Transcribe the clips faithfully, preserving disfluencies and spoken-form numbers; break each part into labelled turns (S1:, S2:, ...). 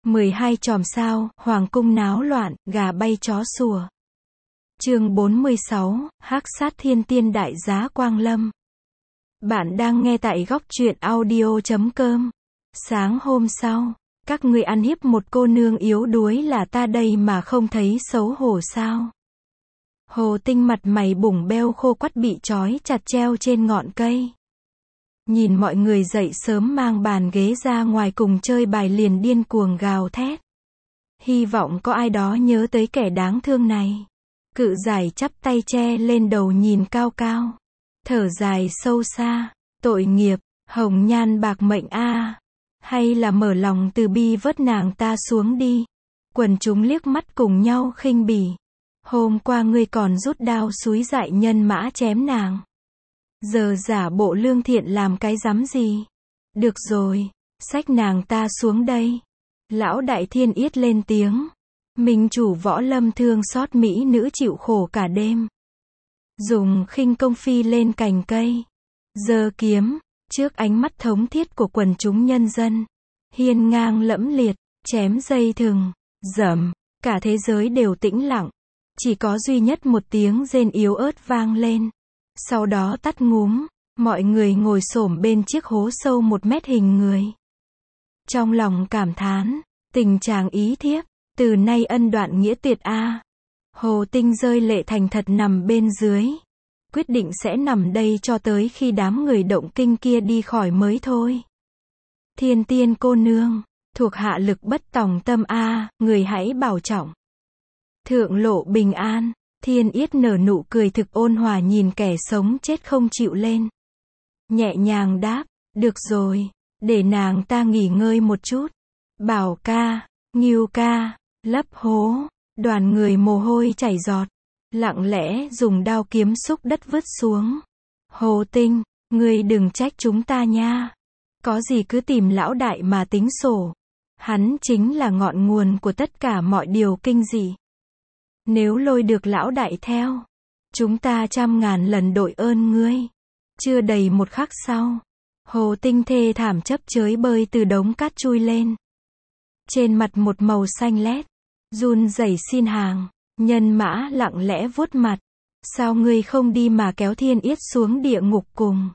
S1: mười hai chòm sao, hoàng cung náo loạn, gà bay chó sủa. Chương bốn mươi sáu, Hắc sát thiên tiên đại giá Quang Lâm. Bạn đang nghe tại góc truyện audio chấm com. Sáng hôm sau, các ngươi ăn hiếp một cô nương yếu đuối là ta đây mà không thấy xấu hổ sao? Hồ Tinh mặt mày bủng beo khô quắt bị trói chặt treo trên ngọn cây. Nhìn mọi người dậy sớm mang bàn ghế ra ngoài cùng chơi bài liền điên cuồng gào thét. Hy vọng có ai đó nhớ tới kẻ đáng thương này. Cự giải chắp tay che lên đầu nhìn cao cao. Thở dài sâu xa. Tội nghiệp, hồng nhan bạc mệnh a. Hay là mở lòng từ bi vớt nàng ta xuống đi. Quần chúng liếc mắt cùng nhau khinh bỉ. Hôm qua ngươi còn rút đao xúi dại nhân mã chém nàng. Giờ giả bộ lương thiện làm cái rắm gì? Được rồi, xách nàng ta xuống đây. Lão Đại Thiên Yết lên tiếng. Minh chủ Võ Lâm thương xót mỹ nữ chịu khổ cả đêm. Dùng khinh công phi lên cành cây. Giơ kiếm, trước ánh mắt thống thiết của quần chúng nhân dân. Hiên ngang lẫm liệt, chém dây thừng, dầm, cả thế giới đều tĩnh lặng. Chỉ có duy nhất một tiếng rên yếu ớt vang lên. Sau đó tắt ngúm, mọi người ngồi xổm bên chiếc hố sâu một mét hình người. Trong lòng cảm thán, tình chàng ý thiếp, từ nay ân đoạn nghĩa tuyệt a. Hồ Tinh rơi lệ thành thật nằm bên dưới. Quyết định sẽ nằm đây cho tới khi đám người động kinh kia đi khỏi mới thôi. Thiên tiên cô nương, thuộc hạ lực bất tòng tâm a, người hãy bảo trọng. Thượng lộ bình an. Thiên Yết nở nụ cười thực ôn hòa nhìn kẻ sống chết không chịu lên. Nhẹ nhàng đáp, được rồi, để nàng ta nghỉ ngơi một chút. Bảo ca, Ngưu ca, lấp hố, đoàn người mồ hôi chảy giọt. Lặng lẽ dùng đao kiếm xúc đất vứt xuống. Hồ Tinh, ngươi đừng trách chúng ta nha. Có gì cứ tìm lão đại mà tính sổ. Hắn chính là ngọn nguồn của tất cả mọi điều kinh dị. Nếu lôi được lão đại theo, chúng ta trăm ngàn lần đội ơn ngươi. Chưa đầy một khắc sau, Hồ Tinh thê thảm chấp chới bơi từ đống cát chui lên. Trên mặt một màu xanh lét, run rẩy xin hàng. Nhân mã lặng lẽ vuốt mặt. Sao ngươi không đi mà kéo Thiên Yết xuống địa ngục cùng?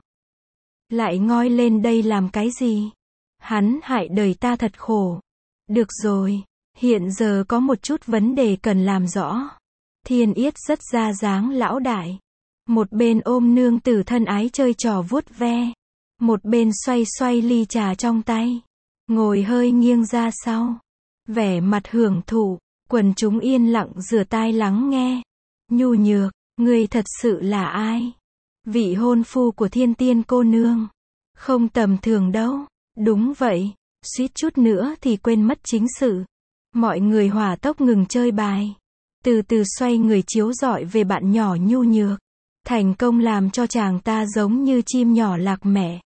S1: Lại ngoi lên đây làm cái gì? Hắn hại đời ta thật khổ. Được rồi. Hiện giờ có một chút vấn đề cần làm rõ. Thiên Yết rất ra dáng lão đại. Một bên ôm nương tử thân ái chơi trò vuốt ve. Một bên xoay xoay ly trà trong tay. Ngồi hơi nghiêng ra sau. Vẻ mặt hưởng thụ. Quần chúng yên lặng rửa tai lắng nghe. Nhu nhược, ngươi thật sự là ai? Vị hôn phu của thiên tiên cô nương. Không tầm thường đâu. Đúng vậy. Suýt chút nữa thì quên mất chính sự. Mọi người hỏa tốc ngừng chơi bài. Từ từ xoay người chiếu rọi về bạn nhỏ nhu nhược. Thành công làm cho chàng ta giống như chim nhỏ lạc mẹ.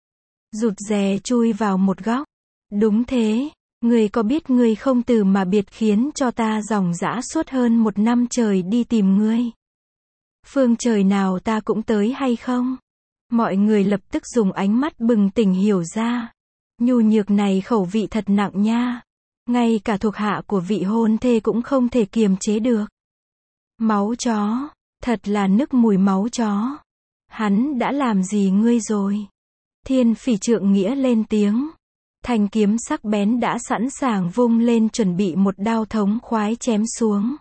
S1: Rụt rè chui vào một góc. Đúng thế, ngươi có biết ngươi không từ mà biệt khiến cho ta dòng dã suốt hơn một năm trời đi tìm ngươi. Phương trời nào ta cũng tới hay không? Mọi người lập tức dùng ánh mắt bừng tỉnh hiểu ra. Nhu nhược này khẩu vị thật nặng nha. Ngay cả thuộc hạ của vị hôn thê cũng không thể kiềm chế được. Máu chó, thật là nức mùi máu chó. Hắn đã làm gì ngươi rồi? Thiên Phỉ Trượng Nghĩa lên tiếng. Thanh kiếm sắc bén đã sẵn sàng vung lên chuẩn bị một đao thống khoái chém xuống.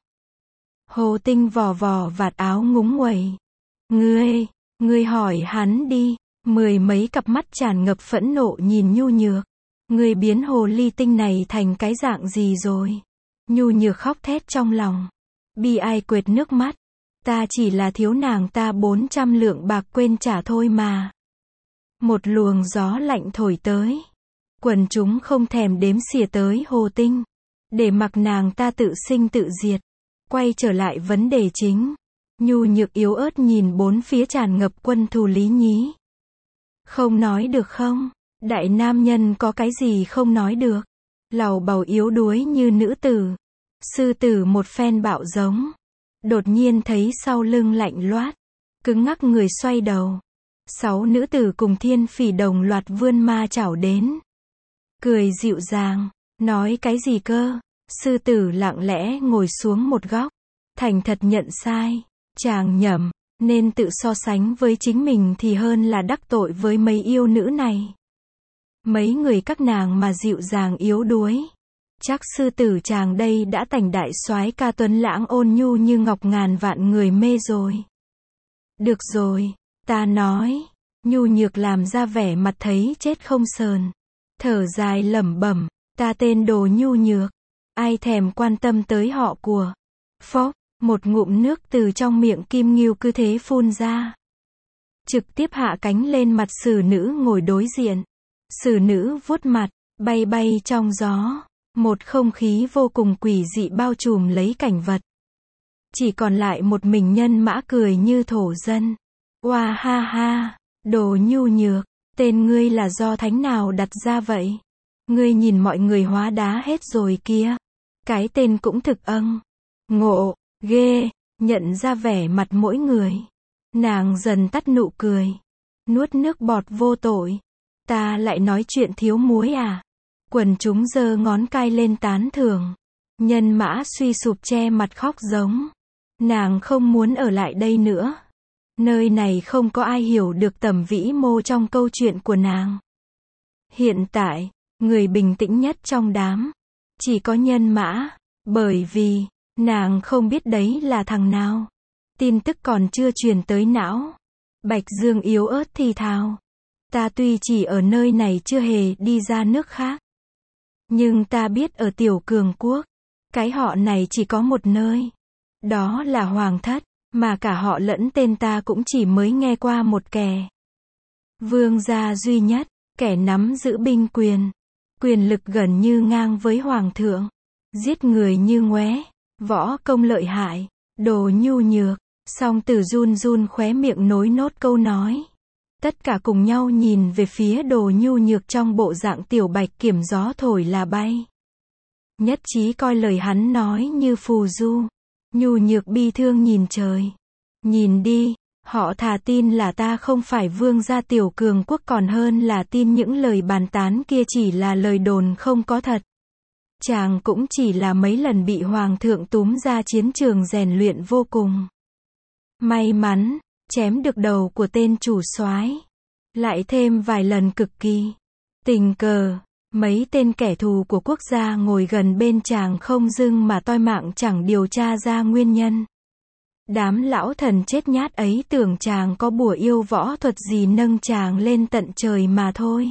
S1: Hồ Tinh vò vò vạt áo ngúng nguẩy. Ngươi, ngươi hỏi hắn đi. Mười mấy cặp mắt tràn ngập phẫn nộ nhìn nhu nhược. Ngươi biến hồ ly tinh này thành cái dạng gì rồi? Nhu nhược khóc thét trong lòng. Bi ai quệt nước mắt. Ta chỉ là thiếu nàng ta bốn trăm lượng bạc quên trả thôi mà. Một luồng gió lạnh thổi tới. Quần chúng không thèm đếm xỉa tới Hồ Tinh. Để mặc nàng ta tự sinh tự diệt. Quay trở lại vấn đề chính. Nhu nhược yếu ớt nhìn bốn phía tràn ngập quân thù Lý Nhí. Không nói được không? Đại nam nhân có cái gì không nói được? Lầu bầu yếu đuối như nữ tử. Sư tử một phen bạo giống. Đột nhiên thấy sau lưng lạnh loát. Cứng ngắc người xoay đầu. Sáu nữ tử cùng Thiên Phỉ đồng loạt vươn ma chảo đến. Cười dịu dàng. Nói cái gì cơ? Sư tử lặng lẽ ngồi xuống một góc, thành thật nhận sai. Chàng nhầm, nên tự so sánh với chính mình thì hơn là đắc tội với mấy yêu nữ này. Mấy người các nàng mà dịu dàng yếu đuối. Chắc sư tử chàng đây đã thành đại soái ca tuấn lãng ôn nhu như ngọc ngàn vạn người mê rồi. Được rồi, ta nói. Nhu nhược làm ra vẻ mặt thấy chết không sờn. Thở dài lẩm bẩm, ta tên đồ nhu nhược. Ai thèm quan tâm tới họ của. Phốc, một ngụm nước từ trong miệng Kim Ngưu cứ thế phun ra. Trực tiếp hạ cánh lên mặt sử nữ ngồi đối diện. Sử nữ vuốt mặt, bay bay trong gió. Một không khí vô cùng quỷ dị bao trùm lấy cảnh vật. Chỉ còn lại một mình nhân mã cười như thổ dân. Oa ha ha, đồ nhu nhược, tên ngươi là do thánh nào đặt ra vậy? Ngươi nhìn mọi người hóa đá hết rồi kia. Cái tên cũng thực âng. Ngộ, ghê, nhận ra vẻ mặt mỗi người. Nàng dần tắt nụ cười. Nuốt nước bọt vô tội. Ta lại nói chuyện thiếu muối à? Quần chúng giơ ngón cai lên tán thưởng. Nhân mã suy sụp che mặt khóc giống. Nàng không muốn ở lại đây nữa. Nơi này không có ai hiểu được tầm vĩ mô trong câu chuyện của nàng. Hiện tại, người bình tĩnh nhất trong đám, chỉ có nhân mã, bởi vì, nàng không biết đấy là thằng nào. Tin tức còn chưa truyền tới não. Bạch Dương yếu ớt thì thào. Ta tuy chỉ ở nơi này chưa hề đi ra nước khác. Nhưng ta biết ở Tiểu Cường Quốc, cái họ này chỉ có một nơi. Đó là Hoàng Thất, mà cả họ lẫn tên ta cũng chỉ mới nghe qua một kẻ. Vương gia duy nhất, kẻ nắm giữ binh quyền. Quyền lực gần như ngang với Hoàng thượng. Giết người như ngoé, võ công lợi hại, đồ nhu nhược. Song Tử run run khóe miệng nối nốt câu nói. Tất cả cùng nhau nhìn về phía đồ nhu nhược trong bộ dạng tiểu bạch kiểm gió thổi là bay. Nhất trí coi lời hắn nói như phù du. Nhu nhược bi thương nhìn trời. Nhìn đi, họ thà tin là ta không phải vương gia Tiểu Cường Quốc còn hơn là tin những lời bàn tán kia chỉ là lời đồn không có thật. Chàng cũng chỉ là mấy lần bị hoàng thượng túm ra chiến trường rèn luyện vô cùng. May mắn, chém được đầu của tên chủ soái. Lại thêm vài lần cực kỳ tình cờ, mấy tên kẻ thù của quốc gia ngồi gần bên chàng không dưng mà toi mạng chẳng điều tra ra nguyên nhân. Đám lão thần chết nhát ấy tưởng chàng có bùa yêu võ thuật gì nâng chàng lên tận trời mà thôi.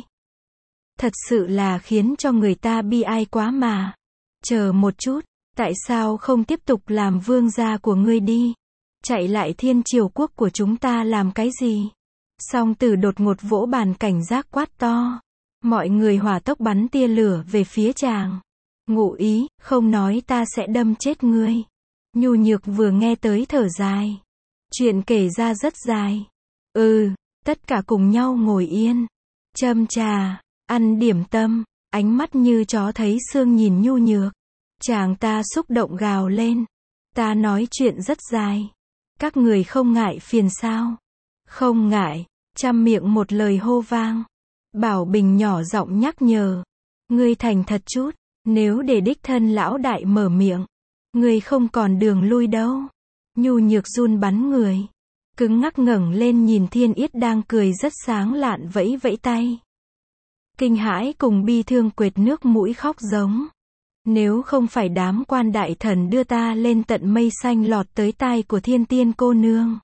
S1: Thật sự là khiến cho người ta bi ai quá mà. Chờ một chút, tại sao không tiếp tục làm vương gia của ngươi đi? Chạy lại Thiên Triều Quốc của chúng ta làm cái gì? Song Tử đột ngột vỗ bàn cảnh giác quát to. Mọi người hỏa tốc bắn tia lửa về phía chàng. Ngụ ý, không nói ta sẽ đâm chết ngươi. Nhu nhược vừa nghe tới thở dài. Chuyện kể ra rất dài. Ừ, tất cả cùng nhau ngồi yên. Châm trà, ăn điểm tâm, ánh mắt như chó thấy xương nhìn nhu nhược. Chàng ta xúc động gào lên. Ta nói chuyện rất dài. Các người không ngại phiền sao? Không ngại, trăm miệng một lời hô vang. Bảo Bình nhỏ giọng nhắc nhở. Ngươi thành thật chút, nếu để đích thân lão đại mở miệng, ngươi không còn đường lui đâu. Nhu nhược run bắn người. Cứng ngắc ngẩng lên nhìn Thiên Yết đang cười rất sáng lạn vẫy vẫy tay. Kinh hãi cùng bi thương quệt nước mũi khóc giống. Nếu không phải đám quan đại thần đưa ta lên tận mây xanh lọt tới tai của Thiên Tiên cô nương.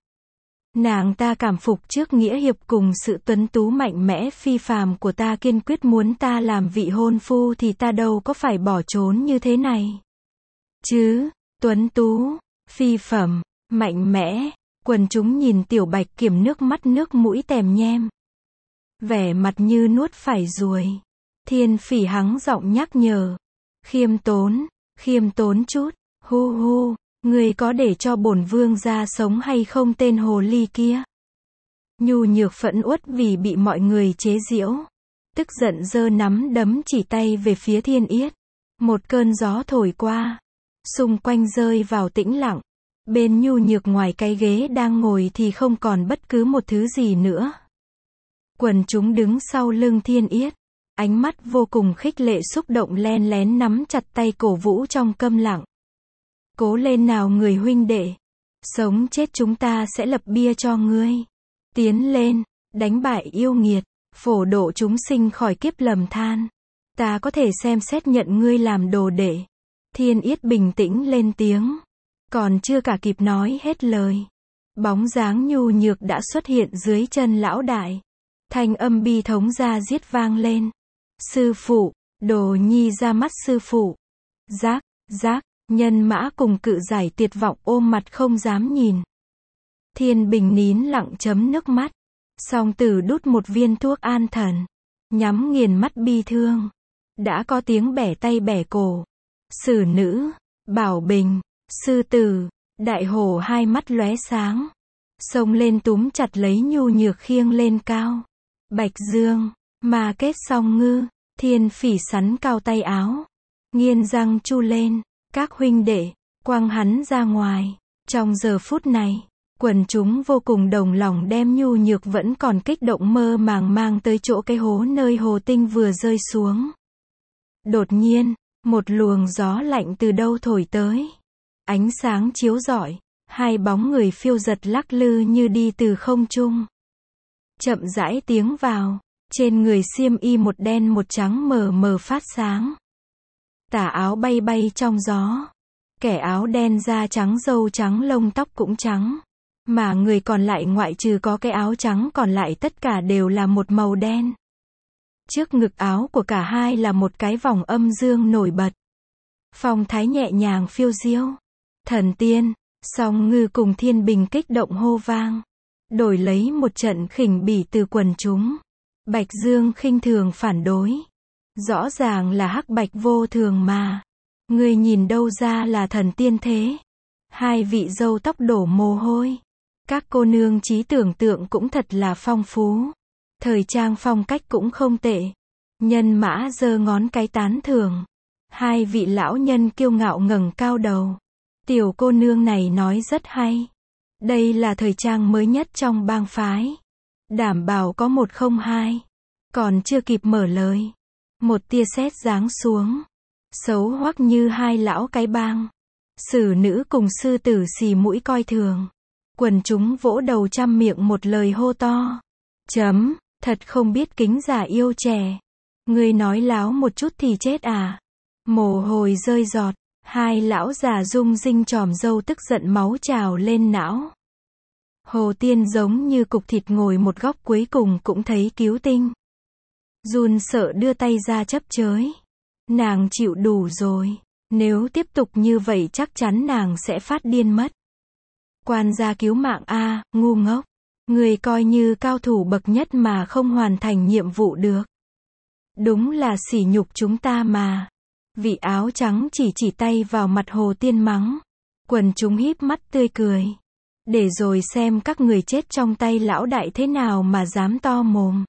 S1: Nàng ta cảm phục trước nghĩa hiệp cùng sự tuấn tú mạnh mẽ phi phàm của ta kiên quyết muốn ta làm vị hôn phu thì ta đâu có phải bỏ trốn như thế này. Chứ, tuấn tú, phi phẩm, mạnh mẽ, quần chúng nhìn tiểu bạch kiểm nước mắt nước mũi tèm nhem. Vẻ mặt như nuốt phải ruồi. Thiên Phỉ hắng giọng nhắc nhở. Khiêm tốn, khiêm tốn chút, hu hu, người có để cho bổn vương gia sống hay không tên hồ ly kia? Nhu nhược phẫn uất vì bị mọi người chế giễu. Tức giận giơ nắm đấm chỉ tay về phía Thiên Yết. Một cơn gió thổi qua. Xung quanh rơi vào tĩnh lặng. Bên nhu nhược ngoài cái ghế đang ngồi thì không còn bất cứ một thứ gì nữa. Quần chúng đứng sau lưng Thiên Yết. ánh mắt vô cùng khích lệ xúc động len lén nắm chặt tay cổ vũ trong câm lặng. Cố lên nào người huynh đệ. Sống chết chúng ta sẽ lập bia cho ngươi. Tiến lên, đánh bại yêu nghiệt, phổ độ chúng sinh khỏi kiếp lầm than. Ta có thể xem xét nhận ngươi làm đồ đệ. Thiên Yết bình tĩnh lên tiếng. Còn chưa cả kịp nói hết lời. Bóng dáng nhu nhược đã xuất hiện dưới chân lão đại. Thanh âm bi thống ra giết vang lên. Sư phụ, đồ nhi ra mắt sư phụ. Giác, giác, nhân mã cùng cự giải tuyệt vọng ôm mặt không dám nhìn. Thiên Bình nín lặng chấm nước mắt. Song Tử đút một viên thuốc an thần. Nhắm nghiền mắt bi thương. Đã có tiếng bẻ tay bẻ cổ. Sử Nữ, Bảo Bình, Sư Tử, Đại Hổ hai mắt lóe sáng. Xông lên túm chặt lấy nhu nhược khiêng lên cao. Bạch Dương, Ma Kết Song Ngư, Thiên Phỉ sắn cao tay áo. Nghiên răng chu lên. Các huynh đệ, quăng hắn ra ngoài. Trong giờ phút này, quần chúng vô cùng đồng lòng đem nhu nhược vẫn còn kích động mơ màng mang tới chỗ cái hố nơi hồ tinh vừa rơi xuống. Đột nhiên, một luồng gió lạnh từ đâu thổi tới. Ánh sáng chiếu rọi, hai bóng người phiêu giật lắc lư như đi từ không trung. Chậm rãi tiến vào, trên người xiêm y một đen một trắng mờ mờ phát sáng. Tà áo bay bay trong gió. Kẻ áo đen da trắng râu trắng lông tóc cũng trắng. Mà người còn lại ngoại trừ có cái áo trắng còn lại tất cả đều là một màu đen. Trước ngực áo của cả hai là một cái vòng âm dương nổi bật. Phong thái nhẹ nhàng phiêu diêu. Thần tiên, Song Ngư cùng Thiên Bình kích động hô vang. Đổi lấy một trận khỉnh bỉ từ quần chúng. Bạch Dương khinh thường phản đối. Rõ ràng là hắc bạch vô thường mà. Ngươi nhìn đâu ra là thần tiên thế. Hai vị râu tóc đổ mồ hôi. Các cô nương trí tưởng tượng cũng thật là phong phú. Thời trang phong cách cũng không tệ. Nhân mã giơ ngón cái tán thưởng. Hai vị lão nhân kiêu ngạo ngẩng cao đầu. Tiểu cô nương này nói rất hay. Đây là thời trang mới nhất trong bang phái. Đảm bảo có một không hai. Còn chưa kịp mở lời. Một tia sét giáng xuống. Xấu hoắc như hai lão cái bang. Sử Nữ cùng Sư Tử xì mũi coi thường. Quần chúng vỗ đầu trăm miệng một lời hô to. Chấm, thật không biết kính già yêu trẻ. Ngươi nói láo một chút thì chết à. Mồ hôi rơi giọt. Hai lão già rung rinh tròm râu tức giận máu trào lên não. Hồ Tiên giống như cục thịt ngồi một góc cuối cùng cũng thấy cứu tinh. Run sợ đưa tay ra chấp chới. Nàng chịu đủ rồi. Nếu tiếp tục như vậy chắc chắn nàng sẽ phát điên mất. Quan gia cứu mạng a, ngu ngốc. Người coi như cao thủ bậc nhất mà không hoàn thành nhiệm vụ được. Đúng là sỉ nhục chúng ta mà. Vị áo trắng chỉ chỉ tay vào mặt Hồ Tiên mắng. Quần chúng híp mắt tươi cười. Để rồi xem các người chết trong tay lão đại thế nào mà dám to mồm.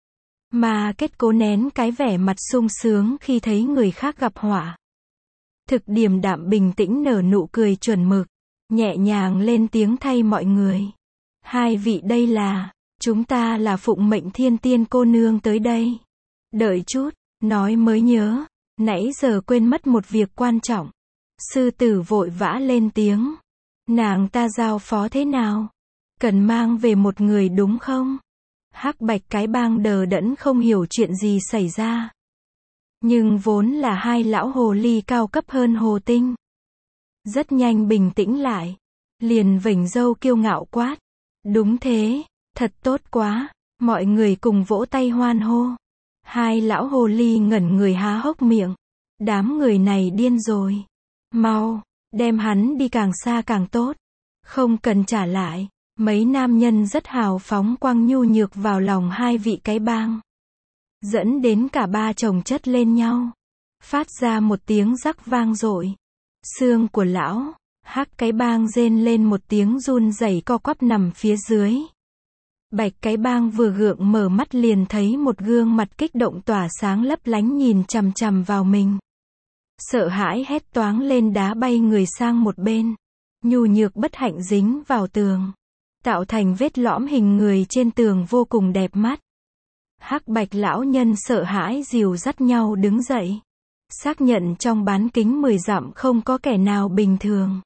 S1: Mà Kết cố nén cái vẻ mặt sung sướng khi thấy người khác gặp họa. Thực điềm đạm bình tĩnh nở nụ cười chuẩn mực. Nhẹ nhàng lên tiếng thay mọi người. Hai vị đây là, chúng ta là phụng mệnh Thiên Tiên cô nương tới đây. Đợi chút, nói mới nhớ, nãy giờ quên mất một việc quan trọng. Sư Tử vội vã lên tiếng. Nàng ta giao phó thế nào? Cần mang về một người đúng không? Hắc bạch cái bang đờ đẫn không hiểu chuyện gì xảy ra. Nhưng vốn là hai lão hồ ly cao cấp hơn hồ tinh. Rất nhanh bình tĩnh lại. Liền vểnh râu kiêu ngạo quát. Đúng thế, thật tốt quá. Mọi người cùng vỗ tay hoan hô. Hai lão hồ ly ngẩn người há hốc miệng. Đám người này điên rồi. Mau, đem hắn đi càng xa càng tốt. Không cần trả lại. Mấy nam nhân rất hào phóng quăng nhu nhược vào lòng hai vị cái bang. Dẫn đến cả ba chồng chất lên nhau. Phát ra một tiếng rắc vang dội. Xương của lão, hắc cái bang rên lên một tiếng run rẩy co quắp nằm phía dưới. Bạch cái bang vừa gượng mở mắt liền thấy một gương mặt kích động tỏa sáng lấp lánh nhìn chằm chằm vào mình. Sợ hãi hét toáng lên đá bay người sang một bên. Nhu nhược bất hạnh dính vào tường. Tạo thành vết lõm hình người trên tường vô cùng đẹp mắt. Hắc Bạch lão nhân sợ hãi dìu dắt nhau đứng dậy. Xác nhận trong bán kính mười dặm không có kẻ nào bình thường.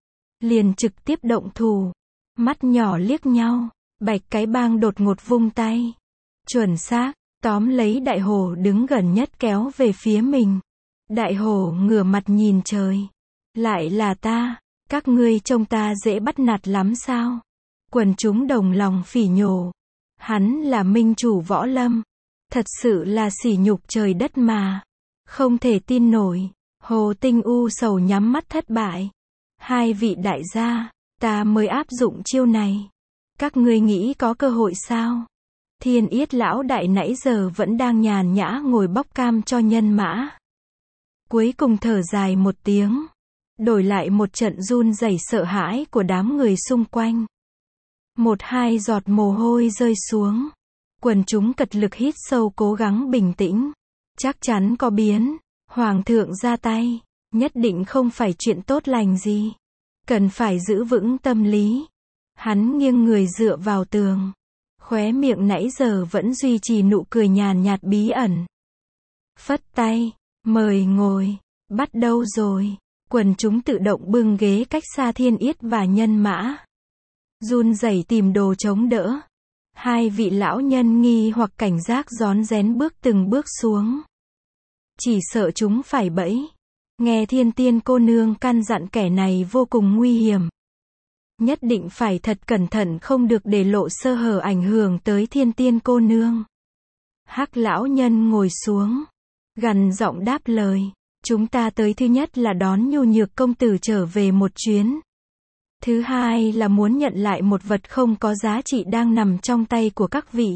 S1: Liền trực tiếp động thủ. Mắt nhỏ liếc nhau. Bạch cái bang đột ngột vung tay. Chuẩn xác, tóm lấy đại hổ đứng gần nhất kéo về phía mình. Đại hổ ngửa mặt nhìn trời. Lại là ta, các ngươi trông ta dễ bắt nạt lắm sao? Quần chúng đồng lòng phỉ nhổ. Hắn là minh chủ võ lâm. Thật sự là sỉ nhục trời đất mà. Không thể tin nổi. Hồ Tinh u sầu nhắm mắt thất bại. Hai vị đại gia, ta mới áp dụng chiêu này. Các ngươi nghĩ có cơ hội sao? Thiên Yết lão đại nãy giờ vẫn đang nhàn nhã ngồi bóc cam cho nhân mã. Cuối cùng thở dài một tiếng. Đổi lại một trận run rẩy sợ hãi của đám người xung quanh. Một hai giọt mồ hôi rơi xuống. Quần chúng cật lực hít sâu cố gắng bình tĩnh. Chắc chắn có biến. Hoàng thượng ra tay. Nhất định không phải chuyện tốt lành gì. Cần phải giữ vững tâm lý. Hắn nghiêng người dựa vào tường. Khóe miệng nãy giờ vẫn duy trì nụ cười nhàn nhạt bí ẩn. Phất tay. Mời ngồi. Bắt đầu rồi. Quần chúng tự động bưng ghế cách xa Thiên Yết và nhân mã. Run rẩy tìm đồ chống đỡ. Hai vị lão nhân nghi hoặc cảnh giác rón rén bước từng bước xuống. Chỉ sợ chúng phải bẫy. Nghe Thiên Tiên cô nương căn dặn kẻ này vô cùng nguy hiểm. Nhất định phải thật cẩn thận không được để lộ sơ hở ảnh hưởng tới Thiên Tiên cô nương. Hắc lão nhân ngồi xuống. Gằn giọng đáp lời. Chúng ta tới thứ nhất là đón Nhu Nhược công tử trở về một chuyến. Thứ hai là muốn nhận lại một vật không có giá trị đang nằm trong tay của các vị.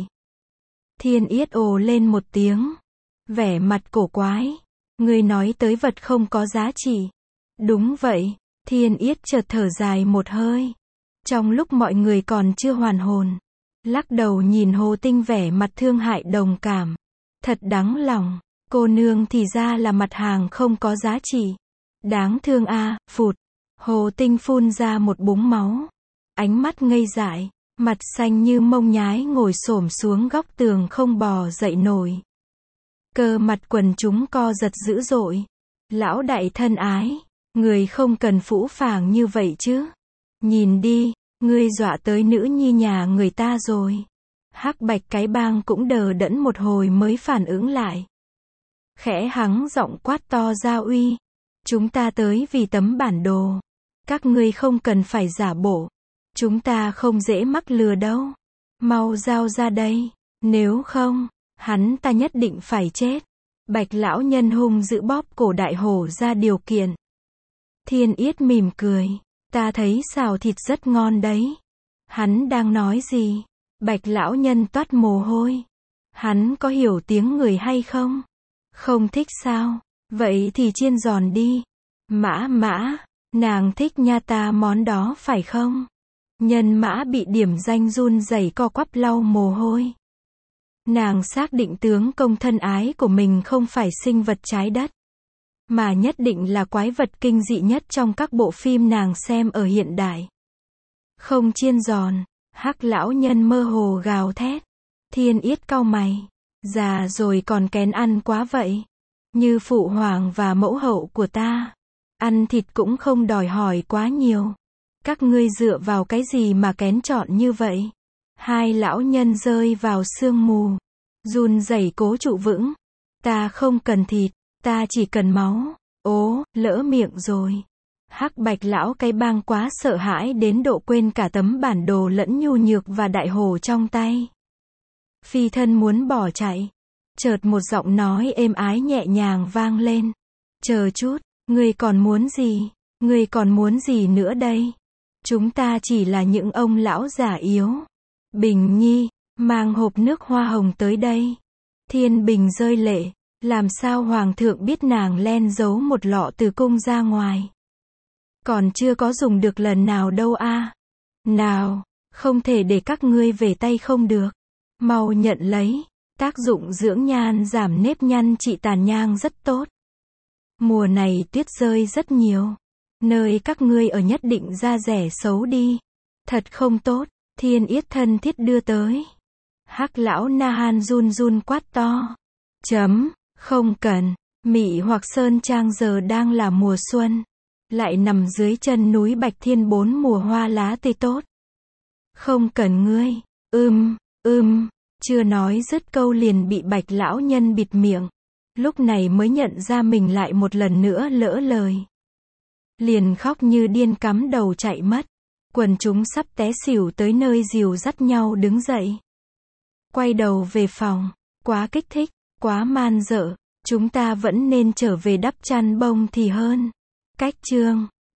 S1: Thiên Yết ồ lên một tiếng. Vẻ mặt cổ quái. Người nói tới vật không có giá trị. Đúng vậy. Thiên Yết chợt thở dài một hơi. Trong lúc mọi người còn chưa hoàn hồn. Lắc đầu nhìn Hồ Tinh vẻ mặt thương hại đồng cảm. Thật đáng lòng. Cô nương thì ra là mặt hàng không có giá trị. Đáng thương a, à, phụt. Hồ Tinh phun ra một búng máu. Ánh mắt ngây dại. Mặt xanh như mông nhái ngồi xổm xuống góc tường không bò dậy nổi. Cơ mặt quần chúng co giật dữ dội. Lão đại thân ái. Người không cần phũ phàng như vậy chứ. Nhìn đi, ngươi dọa tới nữ nhi nhà người ta rồi. Hắc Bạch cái bang cũng đờ đẫn một hồi mới phản ứng lại. Khẽ hắng giọng quát to ra uy. Chúng ta tới vì tấm bản đồ. Các ngươi không cần phải giả bộ. Chúng ta không dễ mắc lừa đâu. Mau giao ra đây. Nếu không, hắn ta nhất định phải chết. Bạch lão nhân hung giữ bóp cổ đại hổ ra điều kiện. Thiên Yết mỉm cười. Ta thấy xào thịt rất ngon đấy. Hắn đang nói gì? Bạch lão nhân toát mồ hôi. Hắn có hiểu tiếng người hay không? Không thích sao? Vậy thì chiên giòn đi. Mã mã, nàng thích nha ta món đó phải không? Nhân mã bị điểm danh run rẩy co quắp lau mồ hôi. Nàng xác định tướng công thân ái của mình không phải sinh vật trái đất. Mà nhất định là quái vật kinh dị nhất trong các bộ phim nàng xem ở hiện đại. Không chiên giòn, Hắc lão nhân mơ hồ gào thét. Thiên Yết cau mày. Già rồi còn kén ăn quá vậy. Như phụ hoàng và mẫu hậu của ta. Ăn thịt cũng không đòi hỏi quá nhiều. Các ngươi dựa vào cái gì mà kén chọn như vậy? Hai lão nhân rơi vào sương mù. Run rẩy cố trụ vững. Ta không cần thịt, ta chỉ cần máu. Ố, lỡ miệng rồi. Hắc Bạch lão cái bang quá sợ hãi đến độ quên cả tấm bản đồ lẫn Nhu Nhược và đại hổ trong tay. Phi thân muốn bỏ chạy. Chợt một giọng nói êm ái nhẹ nhàng vang lên. Chờ chút, ngươi còn muốn gì? Ngươi còn muốn gì nữa đây? Chúng ta chỉ là những ông lão già yếu. Bình Nhi, mang hộp nước hoa hồng tới đây. Thiên Bình rơi lệ. Làm sao hoàng thượng biết nàng len giấu một lọ từ cung ra ngoài? Còn chưa có dùng được lần nào đâu a. À. Nào, không thể để các ngươi về tay không được. Mau nhận lấy. Tác dụng dưỡng nhan giảm nếp nhăn trị tàn nhang rất tốt. Mùa này tuyết rơi rất nhiều. Nơi các ngươi ở nhất định da rẻ xấu đi. Thật không tốt. Thiên Yết thân thiết đưa tới. Hắc lão Na Han run run quát to. Chấm, không cần. Mị hoặc Sơn Trang giờ đang là mùa xuân. Lại nằm dưới chân núi Bạch Thiên bốn mùa hoa lá tươi tốt. Không cần ngươi. Ưm, ưm, chưa nói dứt câu liền bị Bạch lão nhân bịt miệng. Lúc này mới nhận ra mình lại một lần nữa lỡ lời. Liền khóc như điên cắm đầu chạy mất. Quần chúng sắp té xỉu tới nơi dìu dắt nhau đứng dậy. Quay đầu về phòng. Quá kích thích, quá man dợ. Chúng ta vẫn nên trở về đắp chăn bông thì hơn. Cách chương